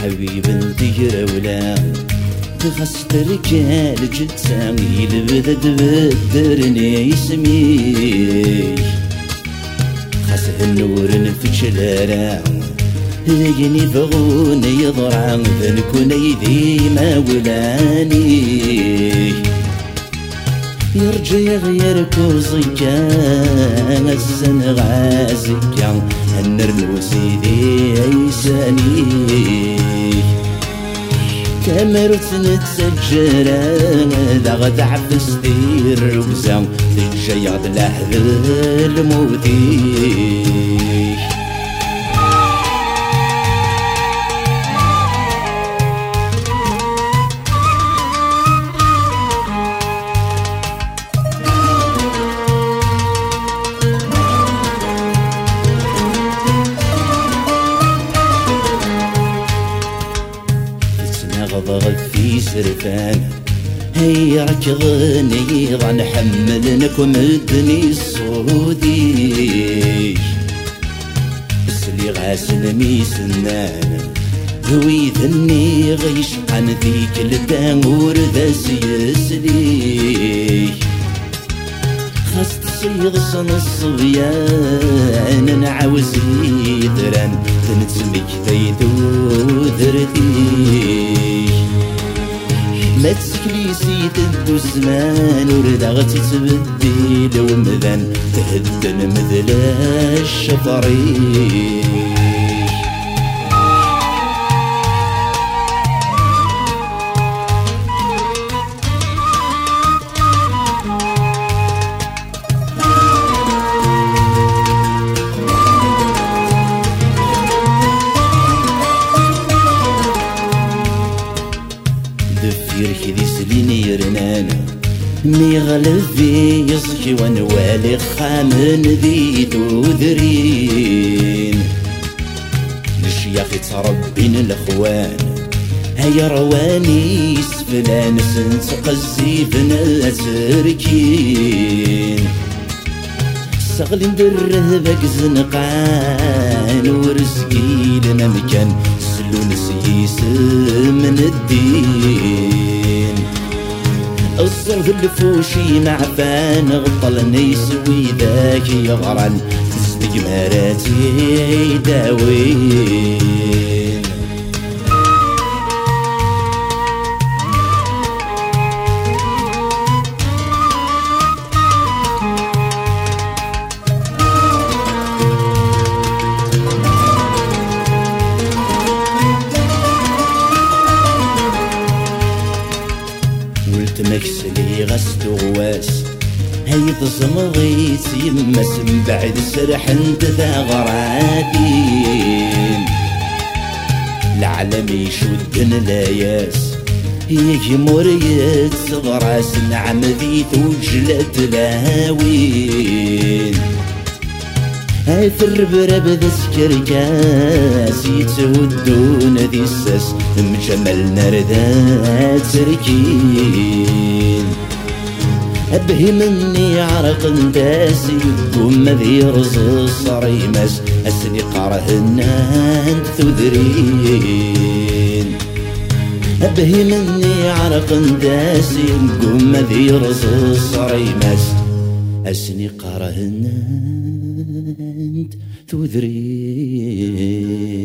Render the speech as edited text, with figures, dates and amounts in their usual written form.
حبيب دير ولا خاص الرجال جتسان يلبد تبدرني اسمي خاص النور نفتش الارام هيني فغون يضرع ذنكون يدي ما ولاني يرجع يغير كوزيكا السن غازيكا النرموسي دي عيساني كاميرت نتسجرا ذا غدا عفس دير وزا تجيغ دلاحذ الموتي غضغط في سرفان هي ركضني غنحملنك ومدني الصودي بس اللي غاسل ميسنان هو يذني غيشقن ذيك الدامور ذا سيسلي خاص تصيغ صن الصبيان نعاوز يدران تنتسمك ذيدو ذرتي ما تسكلي سيد الدزمان وردا غتي تبديل ومذان تهدن مذلا الشفري دفير كذي سليني يرنانا مي غلبي يصكي ونوالي خامن ذي تودرين للشياخ تربين الاخوان هيا رواني سفلان سنت قزيبنا تركين سغلي ندره باك زنقان ورزقي لنا مكان سلون سيس من الدين الصرف الفوشي معفان غطلني يسوي ذاك يغران استجماراتي داوين مكسلي غست غواس هيد زمضيت يمس من بعد سرح انت ذا غرادين العالم يشودن لاياس يجي مريت صغراس نعم ذي توجلت لاوين هاي في الربرب ذا سكركاس يتهدون ذي الساس مجمل نردات تركين أبهي مني عرق داسي قوم ذي رز الصريمس أسني قارهن ثذرين أبهي مني عرق داسي قوم ذي رز الصريمس أسني قارهن تذرين